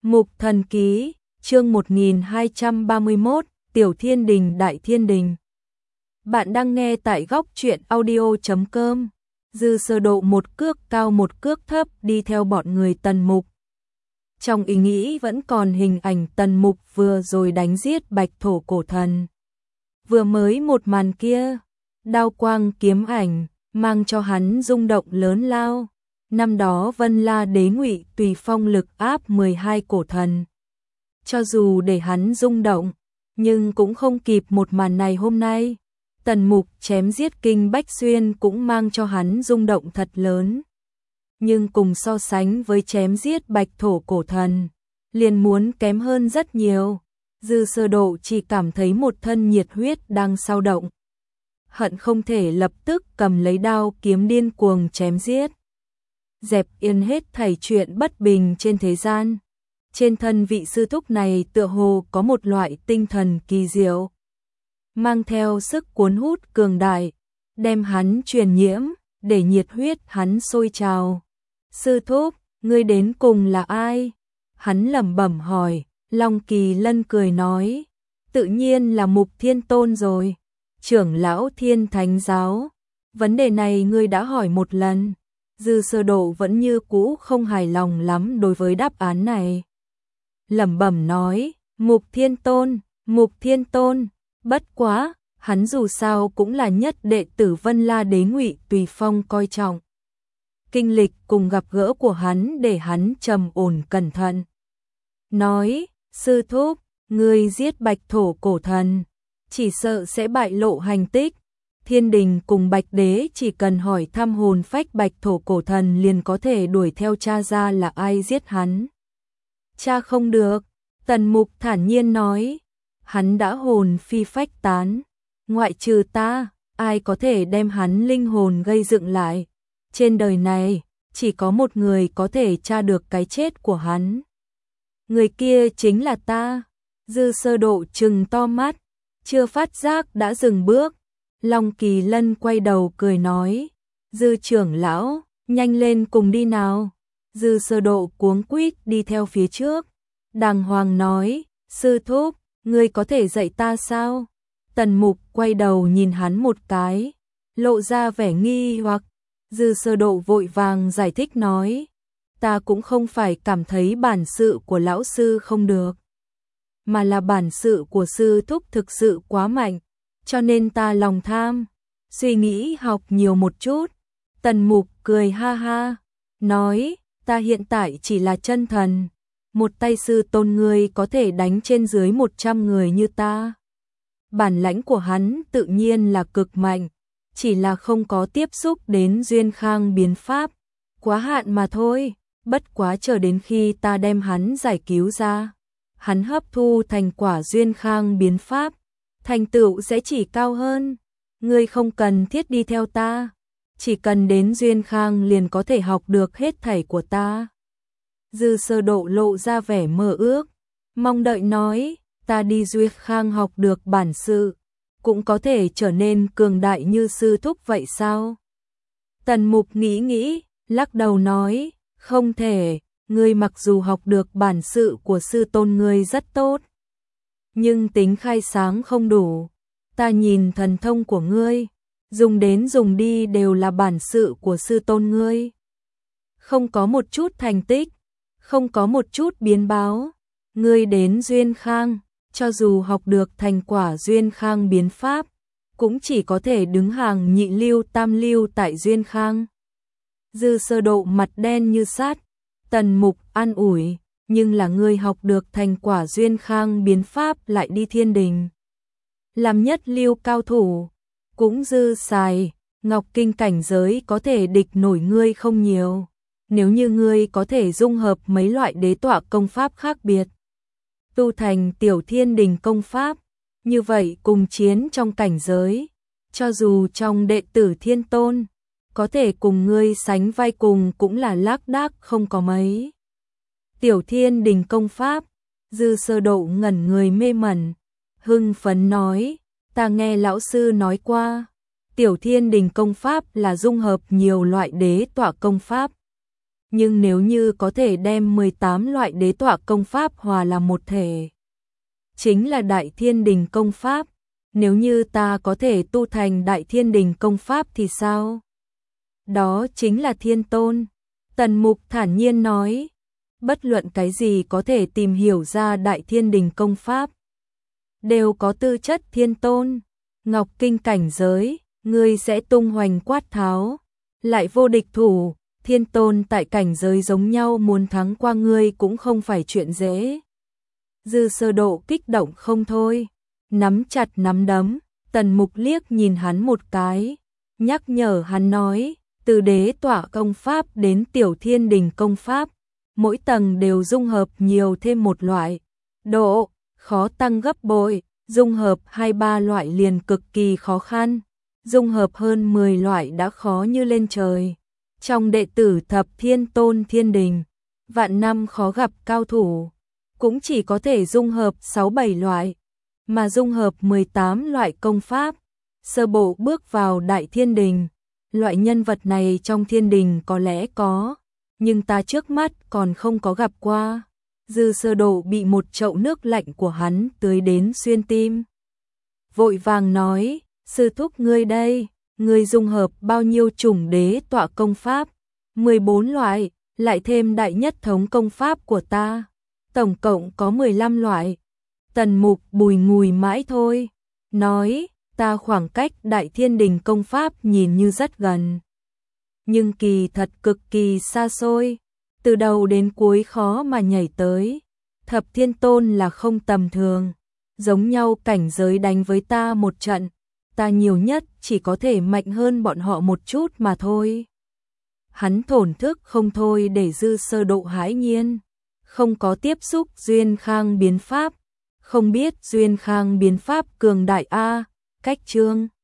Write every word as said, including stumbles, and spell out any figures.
Mục Thần Ký, chương một nghìn hai trăm ba mươi mốt, Tiểu Thiên Đình Đại Thiên Đình. Bạn đang nghe tại góc truyện audio chấm com. Dư Sơ Độ một cước cao một cước thấp đi theo bọn người Tần Mục. Trong ý nghĩ vẫn còn hình ảnh Tần Mục vừa rồi đánh giết Bạch Thổ cổ thần. Vừa mới một màn kia, đao quang kiếm ảnh, mang cho hắn rung động lớn lao. Năm đó Vân La Đế Ngụy tùy phong lực áp mười hai cổ thần. Cho dù để hắn rung động, nhưng cũng không kịp một màn này hôm nay. Tần Mục chém giết Kinh Bách Xuyên cũng mang cho hắn rung động thật lớn. Nhưng cùng so sánh với chém giết Bạch Thổ cổ thần, liền muốn kém hơn rất nhiều. Dư Sơ Độ chỉ cảm thấy một thân nhiệt huyết đang sao động. Hận không thể lập tức cầm lấy đao kiếm điên cuồng chém giết. Dẹp yên hết thảy chuyện bất bình trên thế gian. Trên thân vị sư thúc này tựa hồ có một loại tinh thần kỳ diệu, mang theo sức cuốn hút cường đại, đem hắn truyền nhiễm, để nhiệt huyết hắn sôi trào. Sư thúc, ngươi đến cùng là ai? Hắn lẩm bẩm hỏi. Long Kỳ Lân cười nói, tự nhiên là Mục Thiên Tôn rồi, trưởng lão Thiên Thánh Giáo. Vấn đề này ngươi đã hỏi một lần. Dư Sơ Độ vẫn như cũ không hài lòng lắm đối với đáp án này. Lẩm bẩm nói, Mục Thiên Tôn, Mục Thiên Tôn, bất quá, hắn dù sao cũng là nhất đệ tử Vân La Đế Ngụy tùy phong coi trọng. Kinh lịch cùng gặp gỡ của hắn để hắn trầm ổn cẩn thận. Nói, sư thúc, ngươi giết Bạch Thổ cổ thần, chỉ sợ sẽ bại lộ hành tích. Thiên Đình cùng Bạch Đế chỉ cần hỏi thăm hồn phách Bạch Thổ cổ thần liền có thể đuổi theo tra ra là ai giết hắn. Cha không được, Tần Mục thản nhiên nói, hắn đã hồn phi phách tán, ngoại trừ ta, ai có thể đem hắn linh hồn gây dựng lại. Trên đời này, chỉ có một người có thể tra được cái chết của hắn. Người kia chính là ta. Dư Sơ Độ trừng to mắt, chưa phát giác đã dừng bước. Long Kỳ Lân quay đầu cười nói, Dư trưởng lão, nhanh lên cùng đi nào. Dư Sơ Độ cuống quýt đi theo phía trước, đàng hoàng nói, sư thúc, ngươi có thể dạy ta sao? Tần Mục quay đầu nhìn hắn một cái, lộ ra vẻ nghi hoặc. Dư Sơ Độ vội vàng giải thích nói, ta cũng không phải cảm thấy bản sự của lão sư không được, mà là bản sự của sư thúc thực sự quá mạnh, cho nên ta lòng tham, suy nghĩ học nhiều một chút. Tần Mục cười ha ha, nói, ta hiện tại chỉ là chân thần, một tay sư tôn ngươi có thể đánh trên dưới một trăm người như ta. Bản lãnh của hắn tự nhiên là cực mạnh, chỉ là không có tiếp xúc đến duyên khang biến pháp, quá hạn mà thôi. Bất quá chờ đến khi ta đem hắn giải cứu ra, hắn hấp thu thành quả duyên khang biến pháp, thành tựu sẽ chỉ cao hơn. Ngươi không cần thiết đi theo ta, chỉ cần đến duyên khang liền có thể học được hết thảy của ta. Dư Sơ Độ lộ ra vẻ mơ ước, mong đợi nói, ta đi duyên khang học được bản sự, cũng có thể trở nên cường đại như sư thúc vậy sao? Tần Mục nghĩ nghĩ, lắc đầu nói, không thể, ngươi mặc dù học được bản sự của sư tôn ngươi rất tốt, nhưng tính khai sáng không đủ. Ta nhìn thần thông của ngươi, dùng đến dùng đi đều là bản sự của sư tôn ngươi. Không có một chút thành tích, không có một chút biến báo. Ngươi đến duyên khang, cho dù học được thành quả duyên khang biến pháp, cũng chỉ có thể đứng hàng nhị lưu tam lưu tại duyên khang. Dư Sơ Độ mặt đen như sắt. Tần Mục an ủi, nhưng là ngươi học được thành quả duyên khang biến pháp lại đi Thiên Đình, làm nhất lưu cao thủ, cũng dư xài. Ngọc Kinh cảnh giới có thể địch nổi ngươi không nhiều. Nếu như ngươi có thể dung hợp mấy loại đế tọa công pháp khác biệt, tu thành Tiểu Thiên Đình công pháp, như vậy cùng chiến trong cảnh giới, cho dù trong đệ tử Thiên Tôn, có thể cùng ngươi sánh vai cùng cũng là lác đác không có mấy. Tiểu Thiên Đình công pháp. Dư Sơ Độ ngẩn người mê mẩn, hưng phấn nói, ta nghe lão sư nói qua, Tiểu Thiên Đình công pháp là dung hợp nhiều loại đế tọa công pháp. nhưng nếu như có thể đem mười tám loại đế tọa công pháp hòa làm một thể, chính là Đại Thiên Đình công pháp. Nếu như ta có thể tu thành Đại Thiên Đình công pháp thì sao? Đó chính là thiên tôn. Tần Mục thản nhiên nói, bất luận cái gì có thể tìm hiểu ra Đại Thiên Đình công pháp, đều có tư chất thiên tôn. Ngọc Kinh cảnh giới, ngươi sẽ tung hoành quát tháo, lại vô địch thủ, thiên tôn tại cảnh giới giống nhau muốn thắng qua ngươi cũng không phải chuyện dễ. Dư Sơ Độ kích động không thôi, nắm chặt nắm đấm. Tần Mục liếc nhìn hắn một cái, nhắc nhở hắn nói, từ đế tọa công pháp đến Tiểu Thiên Đình công pháp, mỗi tầng đều dung hợp nhiều thêm một loại, độ khó tăng gấp bội, dung hợp hai ba loại liền cực kỳ khó khăn, dung hợp hơn mười loại đã khó như lên trời. Trong đệ tử Thập Thiên Tôn Thiên Đình, vạn năm khó gặp cao thủ, cũng chỉ có thể dung hợp sáu bảy loại, mà dung hợp mười tám loại công pháp, sơ bộ bước vào Đại Thiên Đình. Loại nhân vật này trong Thiên Đình có lẽ có, nhưng ta trước mắt còn không có gặp qua. Dư Sơ Độ bị một chậu nước lạnh của hắn tưới đến xuyên tim. Vội vàng nói, sư thúc ngươi đây, ngươi dung hợp bao nhiêu chủng đế tọa công pháp? mười bốn loại, lại thêm đại nhất thống công pháp của ta, tổng cộng có mười lăm loại. Tần Mục bùi ngùi mãi thôi, nói, ta khoảng cách Đại Thiên Đình công pháp nhìn như rất gần, nhưng kỳ thật cực kỳ xa xôi, từ đầu đến cuối khó mà nhảy tới. Thập Thiên Tôn là không tầm thường, giống nhau cảnh giới đánh với ta một trận, ta nhiều nhất chỉ có thể mạnh hơn bọn họ một chút mà thôi. Hắn thổn thức không thôi để Dư Sơ Độ hãi nhiên, không có tiếp xúc Duyên Khang biến pháp, không biết Duyên Khang biến pháp cường đại a. Cách chương